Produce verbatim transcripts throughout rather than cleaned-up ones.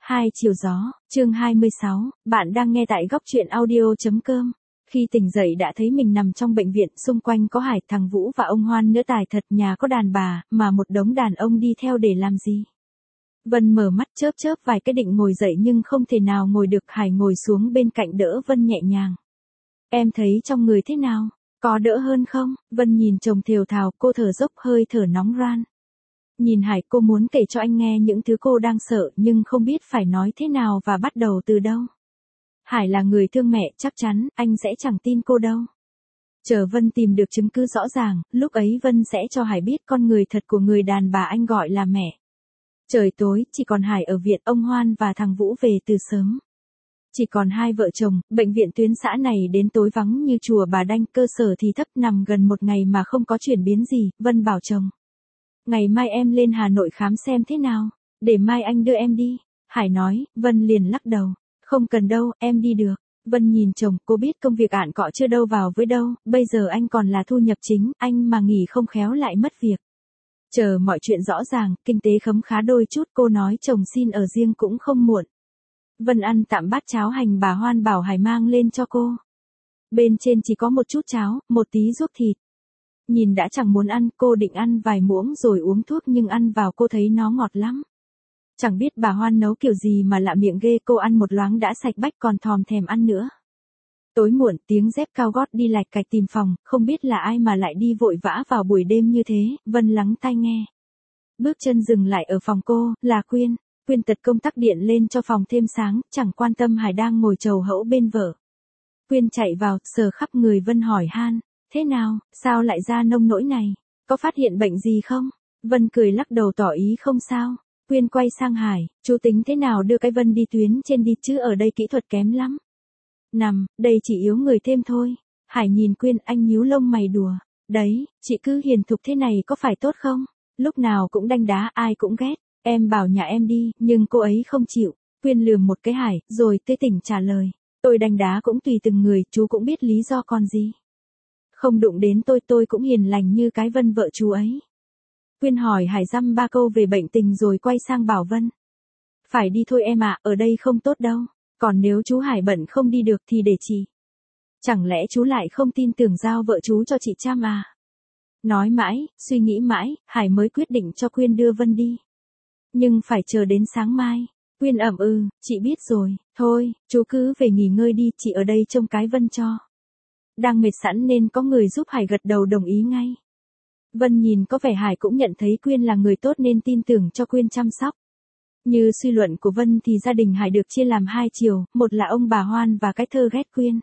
Hai chiều gió, chương hai mươi sáu, bạn đang nghe tại góc truyện audio.com. Khi tỉnh dậy đã thấy mình nằm trong bệnh viện, xung quanh có Hải, thằng Vũ và ông Hoan nữa. Tài thật, nhà có đàn bà, mà một đống đàn ông đi theo để làm gì? Vân mở mắt chớp chớp vài cái định ngồi dậy nhưng không thể nào ngồi được. Hải ngồi xuống bên cạnh đỡ Vân nhẹ nhàng. Em thấy trong người thế nào? Có đỡ hơn không? Vân nhìn chồng thều thào, cô thở dốc hơi thở nóng ran. Nhìn Hải, cô muốn kể cho anh nghe những thứ cô đang sợ nhưng không biết phải nói thế nào và bắt đầu từ đâu. Hải là người thương mẹ, chắc chắn anh sẽ chẳng tin cô đâu. Chờ Vân tìm được chứng cứ rõ ràng, lúc ấy Vân sẽ cho Hải biết con người thật của người đàn bà anh gọi là mẹ. Trời tối, chỉ còn Hải ở viện, ông Hoan và thằng Vũ về từ sớm. Chỉ còn hai vợ chồng, bệnh viện tuyến xã này đến tối vắng như chùa Bà Đanh, cơ sở thì thấp, nằm gần một ngày mà không có chuyển biến gì. Vân bảo chồng, ngày mai em lên Hà Nội khám xem thế nào, để mai anh đưa em đi. Hải nói. Vân liền lắc đầu, không cần đâu, em đi được. Vân nhìn chồng, cô biết công việc ạn cọ chưa đâu vào với đâu, bây giờ anh còn là thu nhập chính, anh mà nghỉ không khéo lại mất việc. Chờ mọi chuyện rõ ràng, kinh tế khấm khá đôi chút, cô nói chồng xin ở riêng cũng không muộn. Vân ăn tạm bát cháo hành bà Hoan bảo Hải mang lên cho cô. Bên trên chỉ có một chút cháo, một tí ruốc thịt. Nhìn đã chẳng muốn ăn, cô định ăn vài muỗng rồi uống thuốc nhưng ăn vào cô thấy nó ngọt lắm. Chẳng biết bà Hoan nấu kiểu gì mà lạ miệng ghê, cô ăn một loáng đã sạch bách còn thòm thèm ăn nữa. Tối muộn, tiếng dép cao gót đi lạch cạch tìm phòng, không biết là ai mà lại đi vội vã vào buổi đêm như thế. Vân lắng tai nghe. Bước chân dừng lại ở phòng cô, là Quyên. Quyên tật công tắc điện lên cho phòng thêm sáng, chẳng quan tâm Hải đang ngồi chầu hẫu bên vợ. Quyên chạy vào, sờ khắp người Vân hỏi han, thế nào, sao lại ra nông nỗi này, có phát hiện bệnh gì không? Vân cười lắc đầu tỏ ý không sao. Quyên quay sang Hải, chú tính thế nào đưa cái Vân đi tuyến trên đi chứ ở đây kỹ thuật kém lắm. Nằm, đây chỉ yếu người thêm thôi. Hải nhìn Quyên, anh nhíu lông mày đùa, đấy, chị cứ hiền thục thế này có phải tốt không? Lúc nào cũng đanh đá, ai cũng ghét. Em bảo nhà em đi, nhưng cô ấy không chịu. Quyên lườm một cái Hải, rồi tươi tỉnh trả lời, tôi đánh đá cũng tùy từng người, chú cũng biết lý do còn gì. Không đụng đến tôi, tôi cũng hiền lành như cái Vân vợ chú ấy. Quyên hỏi Hải dăm ba câu về bệnh tình rồi quay sang bảo Vân, phải đi thôi em ạ, ở đây không tốt đâu. Còn nếu chú Hải bận không đi được thì để chị. Chẳng lẽ chú lại không tin tưởng giao vợ chú cho chị chăm à? Nói mãi, suy nghĩ mãi, Hải mới quyết định cho Quyên đưa Vân đi. Nhưng phải chờ đến sáng mai. Quyên ậm ừ, chị biết rồi, thôi, chú cứ về nghỉ ngơi đi, chị ở đây trông cái Vân cho. Đang mệt sẵn nên có người giúp Hải gật đầu đồng ý ngay. Vân nhìn có vẻ Hải cũng nhận thấy Quyên là người tốt nên tin tưởng cho Quyên chăm sóc. Như suy luận của Vân thì gia đình Hải được chia làm hai chiều, một là ông bà Hoan và cái thơ ghét Quyên.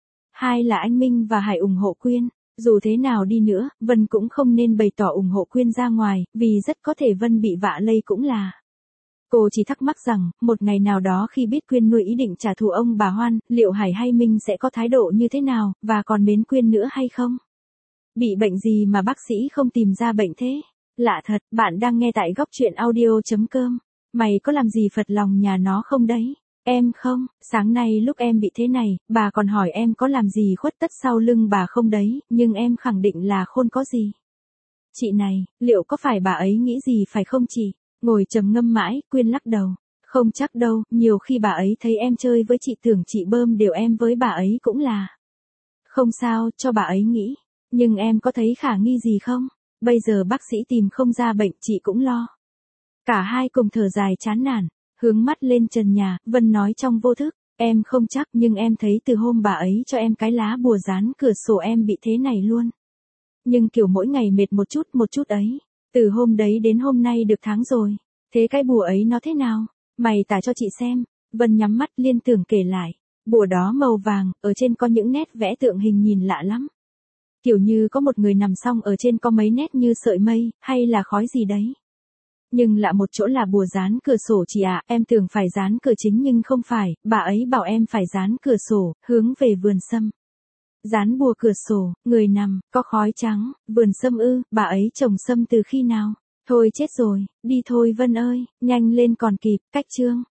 Hai là anh Minh và Hải ủng hộ Quyên. Dù thế nào đi nữa, Vân cũng không nên bày tỏ ủng hộ Quyên ra ngoài, vì rất có thể Vân bị vạ lây cũng là. Cô chỉ thắc mắc rằng, một ngày nào đó khi biết Quyên nuôi ý định trả thù ông bà Hoan, liệu Hải hay Minh sẽ có thái độ như thế nào, và còn mến Quyên nữa hay không? Bị bệnh gì mà bác sĩ không tìm ra bệnh thế? Lạ thật, bạn đang nghe tại góc truyện audio.com. Mày có làm gì phật lòng nhà nó không đấy? Em không, sáng nay lúc em bị thế này, bà còn hỏi em có làm gì khuất tất sau lưng bà không đấy, nhưng em khẳng định là khôn có gì. Chị này, liệu có phải bà ấy nghĩ gì phải không chị? Ngồi trầm ngâm mãi, Quyên lắc đầu. Không chắc đâu, nhiều khi bà ấy thấy em chơi với chị tưởng chị bơm đều em với bà ấy cũng là. Không sao, cho bà ấy nghĩ. Nhưng em có thấy khả nghi gì không? Bây giờ bác sĩ tìm không ra bệnh, chị cũng lo. Cả hai cùng thở dài chán nản, hướng mắt lên trần nhà. Vân nói trong vô thức, em không chắc nhưng em thấy từ hôm bà ấy cho em cái lá bùa dán cửa sổ em bị thế này luôn. Nhưng kiểu mỗi ngày mệt một chút một chút ấy, từ hôm đấy đến hôm nay được tháng rồi. Thế cái bùa ấy nó thế nào? Mày tả cho chị xem. Vân nhắm mắt liên tưởng kể lại. Bùa đó màu vàng, ở trên có những nét vẽ tượng hình nhìn lạ lắm. Kiểu như có một người nằm xong ở trên có mấy nét như sợi mây, hay là khói gì đấy. Nhưng lạ một chỗ là bùa dán cửa sổ chị ạ, em tưởng phải dán cửa chính nhưng không phải, bà ấy bảo em phải dán cửa sổ, hướng về vườn sâm. Dán bùa cửa sổ, người nằm, có khói trắng, vườn sâm ư, bà ấy trồng sâm từ khi nào? Thôi chết rồi, đi thôi Vân ơi, nhanh lên còn kịp, cách chương.